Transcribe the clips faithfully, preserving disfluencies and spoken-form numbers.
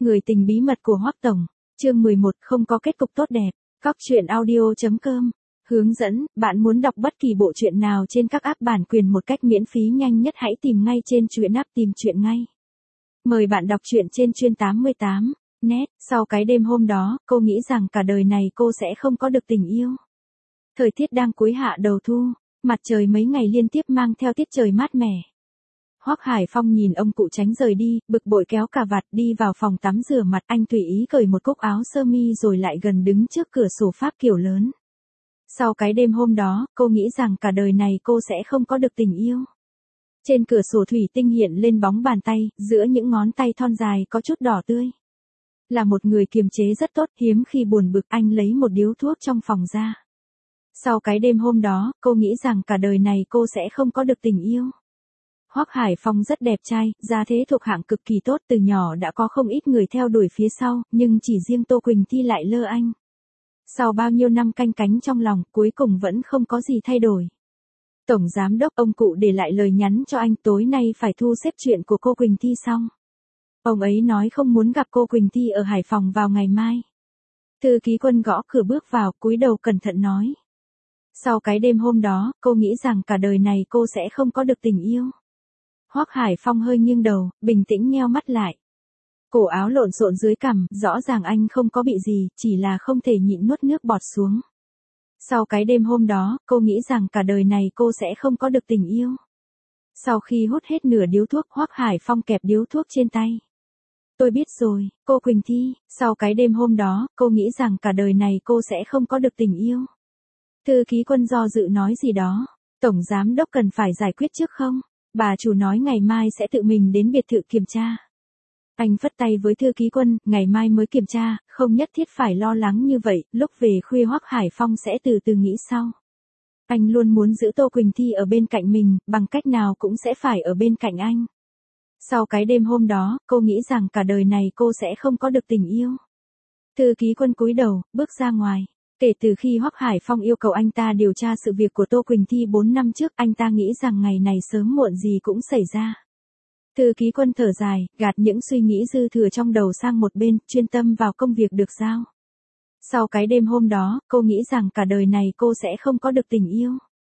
Người tình bí mật của Hoắc Tổng, chương mười một không có kết cục tốt đẹp. Cóc truyện audio chấm com hướng dẫn, bạn muốn đọc bất kỳ bộ truyện nào trên các app bản quyền một cách miễn phí nhanh nhất hãy tìm ngay trên truyện app tìm truyện ngay. Mời bạn đọc truyện trên chuyên tám mươi tám net. Sau cái đêm hôm đó, cô nghĩ rằng cả đời này cô sẽ không có được tình yêu. Thời tiết đang cuối hạ đầu thu, mặt trời mấy ngày liên tiếp mang theo tiết trời mát mẻ. Hoắc Hải Phong nhìn ông cụ tránh rời đi, bực bội kéo cà vạt đi vào phòng tắm rửa mặt, anh tùy ý cởi một cúc áo sơ mi rồi lại gần đứng trước cửa sổ Pháp kiểu lớn. Sau cái đêm hôm đó, cô nghĩ rằng cả đời này cô sẽ không có được tình yêu. Trên cửa sổ thủy tinh hiện lên bóng bàn tay, giữa những ngón tay thon dài có chút đỏ tươi. Là một người kiềm chế rất tốt, hiếm khi buồn bực anh lấy một điếu thuốc trong phòng ra. Sau cái đêm hôm đó, cô nghĩ rằng cả đời này cô sẽ không có được tình yêu. Hoắc Hải Phong rất đẹp trai, gia thế thuộc hạng cực kỳ tốt, từ nhỏ đã có không ít người theo đuổi phía sau, nhưng chỉ riêng Tô Quỳnh Thi lại lơ anh. Sau bao nhiêu năm canh cánh trong lòng, cuối cùng vẫn không có gì thay đổi. Tổng giám đốc ông cụ để lại lời nhắn cho anh, tối nay phải thu xếp chuyện của cô Quỳnh Thi xong. Ông ấy nói không muốn gặp cô Quỳnh Thi ở Hải Phòng vào ngày mai. Thư ký Quân gõ cửa bước vào, cúi đầu cẩn thận nói. Sau cái đêm hôm đó, cô nghĩ rằng cả đời này cô sẽ không có được tình yêu. Hoắc Hải Phong hơi nghiêng đầu, bình tĩnh nheo mắt lại. Cổ áo lộn xộn dưới cằm, rõ ràng anh không có bị gì, chỉ là không thể nhịn nuốt nước bọt xuống. Sau cái đêm hôm đó, cô nghĩ rằng cả đời này cô sẽ không có được tình yêu. Sau khi hút hết nửa điếu thuốc, Hoắc Hải Phong kẹp điếu thuốc trên tay. Tôi biết rồi, cô Quỳnh Thi, sau cái đêm hôm đó, cô nghĩ rằng cả đời này cô sẽ không có được tình yêu. Thư ký Quân do dự nói gì đó, tổng giám đốc cần phải giải quyết trước không? Bà chủ nói ngày mai sẽ tự mình đến biệt thự kiểm tra. Anh phất tay với thư ký Quân, ngày mai mới kiểm tra, không nhất thiết phải lo lắng như vậy, lúc về khuya Hoắc Hải Phong sẽ từ từ nghĩ sau. Anh luôn muốn giữ Tô Quỳnh Thi ở bên cạnh mình, bằng cách nào cũng sẽ phải ở bên cạnh anh. Sau cái đêm hôm đó, cô nghĩ rằng cả đời này cô sẽ không có được tình yêu. Thư ký Quân cúi đầu, bước ra ngoài. Kể từ khi Hoắc Hải Phong yêu cầu anh ta điều tra sự việc của Tô Quỳnh Thi bốn năm trước, anh ta nghĩ rằng ngày này sớm muộn gì cũng xảy ra. Thư ký Quân thở dài, gạt những suy nghĩ dư thừa trong đầu sang một bên, chuyên tâm vào công việc được giao. Sau cái đêm hôm đó, cô nghĩ rằng cả đời này cô sẽ không có được tình yêu.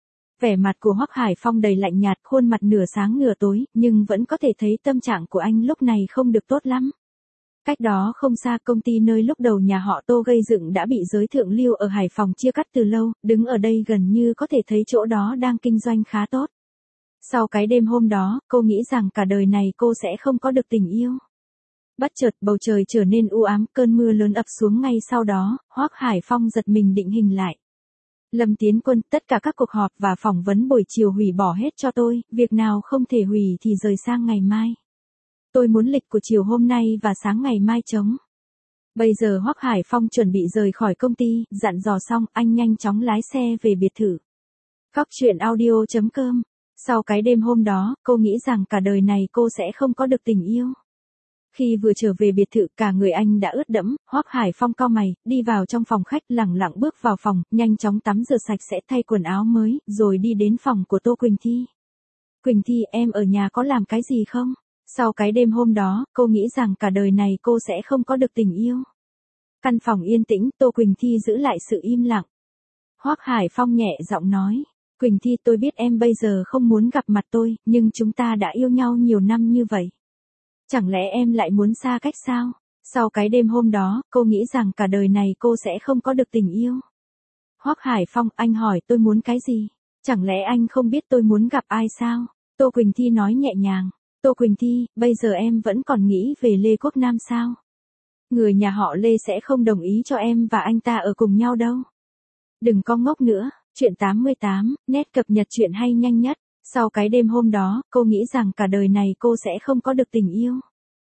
Vẻ mặt của Hoắc Hải Phong đầy lạnh nhạt, khuôn mặt nửa sáng nửa tối, nhưng vẫn có thể thấy tâm trạng của anh lúc này không được tốt lắm. Cách đó không xa, công ty nơi lúc đầu nhà họ Tô gây dựng đã bị giới thượng lưu ở Hải Phòng chia cắt từ lâu, đứng ở đây gần như có thể thấy chỗ đó đang kinh doanh khá tốt. Sau cái đêm hôm đó, cô nghĩ rằng cả đời này cô sẽ không có được tình yêu. Bất chợt bầu trời trở nên u ám, cơn mưa lớn ập xuống ngay sau đó, Hoắc Hải Phong giật mình định hình lại. Lâm Tiến Quân, tất cả các cuộc họp và phỏng vấn buổi chiều hủy bỏ hết cho tôi, việc nào không thể hủy thì rời sang ngày mai. Tôi muốn lịch của chiều hôm nay và sáng ngày mai trống. Bây giờ Hoắc Hải Phong chuẩn bị rời khỏi công ty, dặn dò xong, anh nhanh chóng lái xe về biệt thự. Cóc truyện audio chấm com. Sau cái đêm hôm đó, cô nghĩ rằng cả đời này cô sẽ không có được tình yêu. Khi vừa trở về biệt thự, cả người anh đã ướt đẫm, Hoắc Hải Phong cau mày, đi vào trong phòng khách, lẳng lặng bước vào phòng, nhanh chóng tắm rửa sạch sẽ, thay quần áo mới, rồi đi đến phòng của Tô Quỳnh Thi. Quỳnh Thi, em ở nhà có làm cái gì không? Sau cái đêm hôm đó, cô nghĩ rằng cả đời này cô sẽ không có được tình yêu. Căn phòng yên tĩnh, Tô Quỳnh Thi giữ lại sự im lặng. Hoắc Hải Phong nhẹ giọng nói, Quỳnh Thi, tôi biết em bây giờ không muốn gặp mặt tôi, nhưng chúng ta đã yêu nhau nhiều năm như vậy. Chẳng lẽ em lại muốn xa cách sao? Sau cái đêm hôm đó, cô nghĩ rằng cả đời này cô sẽ không có được tình yêu. Hoắc Hải Phong, anh hỏi tôi muốn cái gì? Chẳng lẽ anh không biết tôi muốn gặp ai sao? Tô Quỳnh Thi nói nhẹ nhàng. Tô Quỳnh Thi, bây giờ em vẫn còn nghĩ về Lê Quốc Nam sao? Người nhà họ Lê sẽ không đồng ý cho em và anh ta ở cùng nhau đâu. Đừng có ngốc nữa, chuyện tám mươi tám, net cập nhật chuyện hay nhanh nhất. Sau cái đêm hôm đó, cô nghĩ rằng cả đời này cô sẽ không có được tình yêu.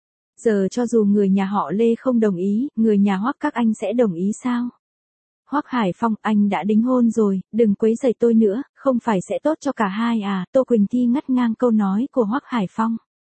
Giờ cho dù người nhà họ Lê không đồng ý, người nhà Hoắc các anh sẽ đồng ý sao? Hoắc Hải Phong, anh đã đính hôn rồi, đừng quấy rầy tôi nữa, không phải sẽ tốt cho cả hai à? Tô Quỳnh Thi ngắt ngang câu nói của Hoắc Hải Phong.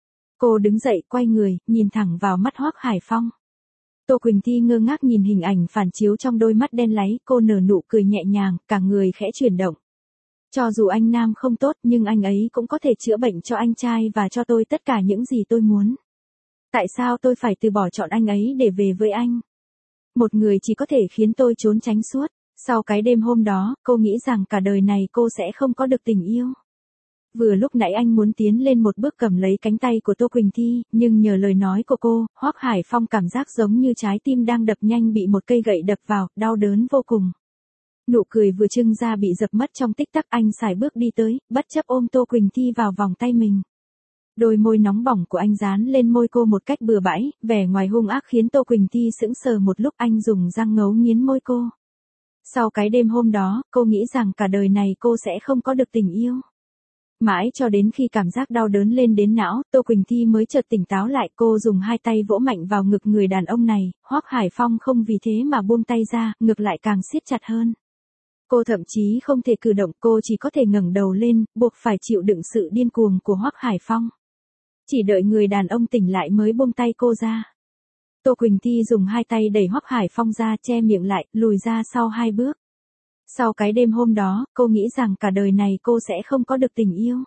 Cô đứng dậy, quay người, nhìn thẳng vào mắt Hoắc Hải Phong. Tô Quỳnh Thi ngơ ngác nhìn hình ảnh phản chiếu trong đôi mắt đen láy, cô nở nụ cười nhẹ nhàng, cả người khẽ chuyển động. Cho dù anh Nam không tốt, nhưng anh ấy cũng có thể chữa bệnh cho anh trai và cho tôi tất cả những gì tôi muốn. Tại sao tôi phải từ bỏ chọn anh ấy để về với anh? Một người chỉ có thể khiến tôi trốn tránh suốt. Sau cái đêm hôm đó, cô nghĩ rằng cả đời này cô sẽ không có được tình yêu. Vừa lúc nãy anh muốn tiến lên một bước cầm lấy cánh tay của Tô Quỳnh Thi, nhưng nhờ lời nói của cô, Hoắc Hải Phong cảm giác giống như trái tim đang đập nhanh bị một cây gậy đập vào, đau đớn vô cùng. Nụ cười vừa trưng ra bị dập mất trong tích tắc, anh sải bước đi tới, bất chấp ôm Tô Quỳnh Thi vào vòng tay mình. Đôi môi nóng bỏng của anh dán lên môi cô một cách bừa bãi, vẻ ngoài hung ác khiến Tô Quỳnh Thi sững sờ một lúc, anh dùng răng ngấu nghiến môi cô. Sau cái đêm hôm đó, cô nghĩ rằng cả đời này cô sẽ không có được tình yêu. Mãi cho đến khi cảm giác đau đớn lên đến não, Tô Quỳnh Thi mới chợt tỉnh táo lại, cô dùng hai tay vỗ mạnh vào ngực người đàn ông này, Hoắc Hải Phong không vì thế mà buông tay ra, ngược lại càng siết chặt hơn. Cô thậm chí không thể cử động, cô chỉ có thể ngẩng đầu lên, buộc phải chịu đựng sự điên cuồng của Hoắc Hải Phong. Chỉ đợi người đàn ông tỉnh lại mới buông tay cô ra. Tô Quỳnh Thi dùng hai tay đẩy Hoắc Hải Phong ra, che miệng lại, lùi ra sau hai bước. Sau cái đêm hôm đó, cô nghĩ rằng cả đời này cô sẽ không có được tình yêu.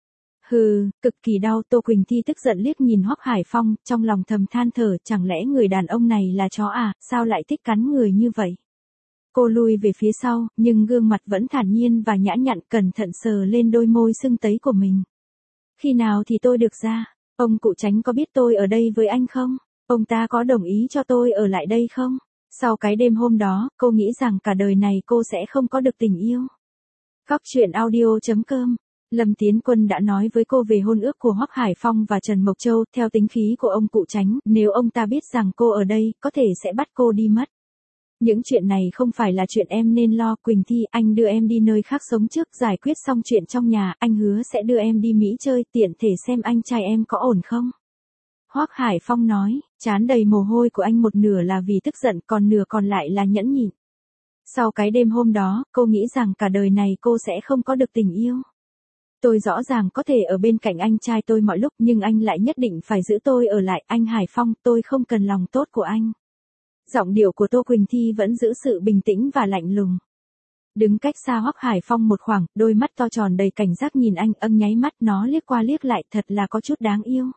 Hừ, cực kỳ đau. Tô Quỳnh Thi tức giận liếc nhìn Hoắc Hải Phong, trong lòng thầm than thở, chẳng lẽ người đàn ông này là chó à, sao lại thích cắn người như vậy? Cô lùi về phía sau, nhưng gương mặt vẫn thản nhiên và nhã nhặn, cẩn thận sờ lên đôi môi sưng tấy của mình. Khi nào thì tôi được ra? Ông cụ Chánh có biết tôi ở đây với anh không? Ông ta có đồng ý cho tôi ở lại đây không? Sau cái đêm hôm đó, cô nghĩ rằng cả đời này cô sẽ không có được tình yêu. Góc truyện audio chấm com. Lâm Tiến Quân đã nói với cô về hôn ước của Hoắc Hải Phong và Trần Mộc Châu, theo tính khí của ông cụ Chánh, nếu ông ta biết rằng cô ở đây, có thể sẽ bắt cô đi mất. Những chuyện này không phải là chuyện em nên lo. Quỳnh Thi, anh đưa em đi nơi khác sống trước, giải quyết xong chuyện trong nhà, anh hứa sẽ đưa em đi Mỹ chơi, tiện thể xem anh trai em có ổn không. Hoắc Hải Phong nói, trán đầy mồ hôi của anh một nửa là vì tức giận, còn nửa còn lại là nhẫn nhịn. Sau cái đêm hôm đó, cô nghĩ rằng cả đời này cô sẽ không có được tình yêu. Tôi rõ ràng có thể ở bên cạnh anh trai tôi mọi lúc, nhưng anh lại nhất định phải giữ tôi ở lại. Anh Hải Phong, tôi không cần lòng tốt của anh. Giọng điệu của Tô Quỳnh Thi vẫn giữ sự bình tĩnh và lạnh lùng. Đứng cách xa Hoắc Hải Phong một khoảng, đôi mắt to tròn đầy cảnh giác nhìn anh, ân nháy mắt, nó liếc qua liếc lại, thật là có chút đáng yêu.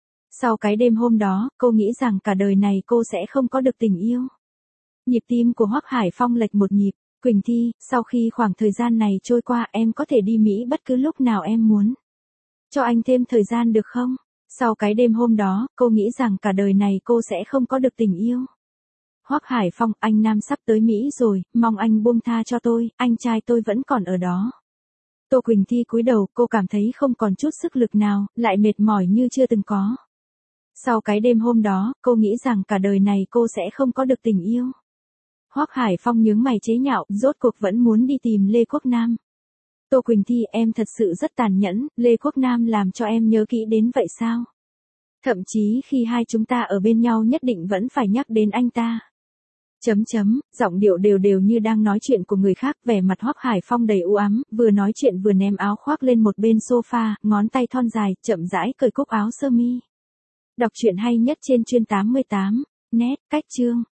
Sau cái đêm hôm đó, cô nghĩ rằng cả đời này cô sẽ không có được tình yêu. Nhịp tim của Hoắc Hải Phong lệch một nhịp. Quỳnh Thi, sau khi khoảng thời gian này trôi qua, em có thể đi Mỹ bất cứ lúc nào em muốn. Cho anh thêm thời gian được không? Sau cái đêm hôm đó, cô nghĩ rằng cả đời này cô sẽ không có được tình yêu. Hoắc Hải Phong, anh Nam sắp tới Mỹ rồi, mong anh buông tha cho tôi, anh trai tôi vẫn còn ở đó. Tô Quỳnh Thi cúi đầu, cô cảm thấy không còn chút sức lực nào, lại mệt mỏi như chưa từng có. Sau cái đêm hôm đó, cô nghĩ rằng cả đời này cô sẽ không có được tình yêu. Hoắc Hải Phong nhướng mày chế nhạo, rốt cuộc vẫn muốn đi tìm Lê Quốc Nam. Tô Quỳnh Thi, em thật sự rất tàn nhẫn, Lê Quốc Nam làm cho em nhớ kỹ đến vậy sao? Thậm chí khi hai chúng ta ở bên nhau nhất định vẫn phải nhắc đến anh ta. Chấm chấm, giọng điệu đều đều như đang nói chuyện của người khác, vẻ mặt Hoắc Hải Phong đầy u ám, vừa nói chuyện vừa ném áo khoác lên một bên sofa, ngón tay thon dài, chậm rãi cởi cúc áo sơ mi. Đọc truyện hay nhất trên chuyên tám mươi tám, net, cách chương.